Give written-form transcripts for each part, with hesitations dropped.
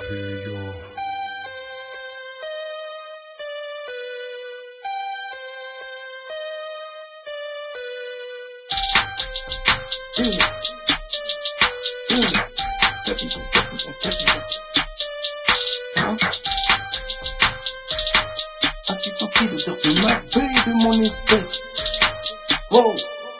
As-tu senti l'odeur de ma beuh et de mon espèce? Wow.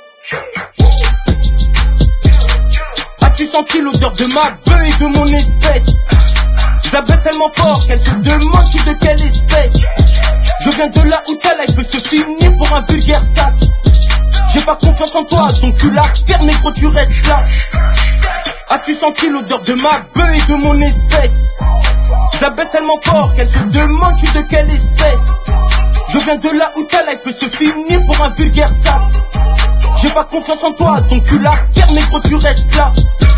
As-tu senti l'odeur de ma beuh et de mon espèce? Ça baisse tellement fort qu'elle se demande tu de quelle espèce. Je viens de là où ta life peut se finir pour un vulgaire sac. J'ai pas confiance en toi, donc tu la fermes, négro, tu restes là. As-tu senti l'odeur de ma beuh et de mon espèce? Ça baisse tellement fort qu'elle se demande tu de quelle espèce. Je viens de là où ta life peut se finir pour un vulgaire sac. J'ai pas confiance en toi, donc tu la fermes, négro, tu restes là.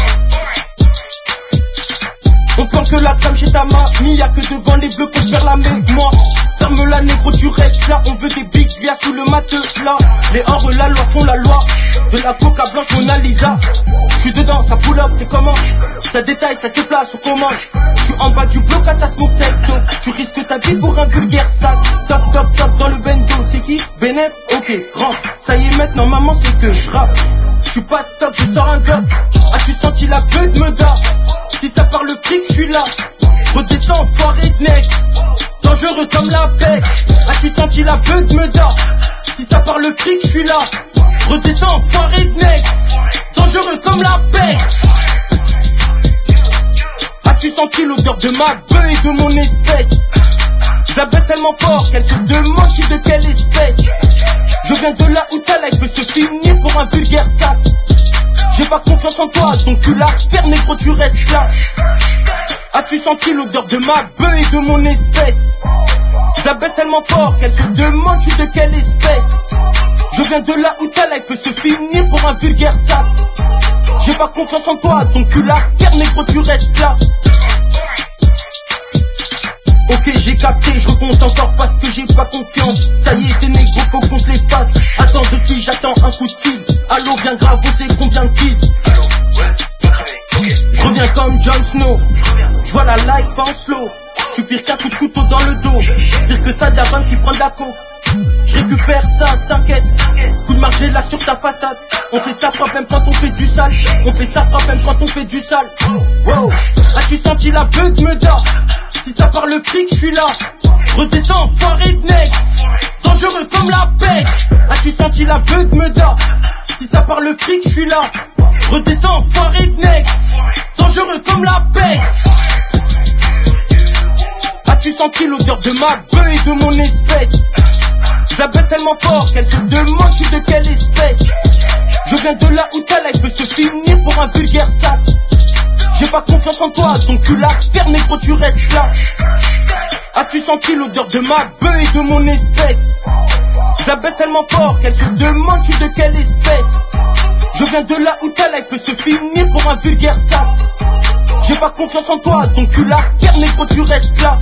On planque la crème chez ta mamie, y'a que devant les bleus pour faire la mémoire. Ferme la, négro, tu restes là. On veut des big lias sous le matelas. Les hors la loi font la loi. De la coca blanche Mona Lisa. J'suis dedans, ça pull up, c'est comment? Ça détaille, ça se place sur commande. J'suis en bas du bloc à ça smoke secto. Tu risques ta vie pour un vulgaire sac. Top, top, top dans le bendo. C'est qui? Bénéf? Ok, rentre. Ça y est maintenant maman c'est que je rappe. J'suis pas stop, je sors un glock. As-tu senti la queue de me da? Si ça parle fric, j'suis là. Redescends, foiré de nec. Dangereux comme la paix. As-tu senti la queue de me da? Si ça parle fric, j'suis là. Redescends, foiré de nec. Dangereux comme la paix. As-tu senti l'odeur de ma beuh et de mon espèce? Ça baisse tellement fort qu'elle se demande tu de quelle espèce. Je viens de là où ta life peut se finir pour un vulgaire sac. J'ai pas confiance en toi, donc tu la fermes, négro, tu restes là. As-tu senti l'odeur de ma beuh et de mon espèce? Ça baisse tellement fort qu'elle se demande tu de quelle espèce. Je viens de là où ta life peut se finir pour un vulgaire sac. J'ai pas confiance en toi, donc tu la fermes, négro, tu restes là. Ok, j'ai capté, je recompte encore parce que j'ai pas confiance. Ça y est, c'est négro, faut qu'on se les fasse. Attends, depuis j'attends un coup de fil. Allô, bien grave, on sait combien de kills. Je reviens comme Jon Snow. Je vois la life en slow. Tu pire qu'un coup de couteau dans le dos. Pire que ta daronne qui prend de la coke. Je récupère ça, t'inquiète. Coup de marché là sur ta façade. On fait ça propre même quand on fait du sale. On fait ça propre même quand on fait du sale. Wow. As-tu senti la beuh de me da? Si ça parle fric, j'suis là. Redescends, foiré de nec. Dangereux comme la paix. As-tu senti la beuh de me da? Si ça parle fric, j'suis là. Redescends, foiré de nec. Dangereux comme la paix. As-tu senti l'odeur de ma beuh et de mon espèce? Ça baisse tellement fort qu'elle se demande tu de quelle espèce. Je viens de là où ta life peut se finir pour un vulgaire sac. J'ai pas confiance en toi, donc tu la fermes, négro, tu restes là. As-tu senti l'odeur de ma beuh et de mon espèce? Ça baisse tellement fort qu'elle se demande tu de quelle espèce. Je viens de là où ta life peut se finir pour un vulgaire sac. J'ai pas confiance en toi, donc tu la fermes, négro, tu restes là.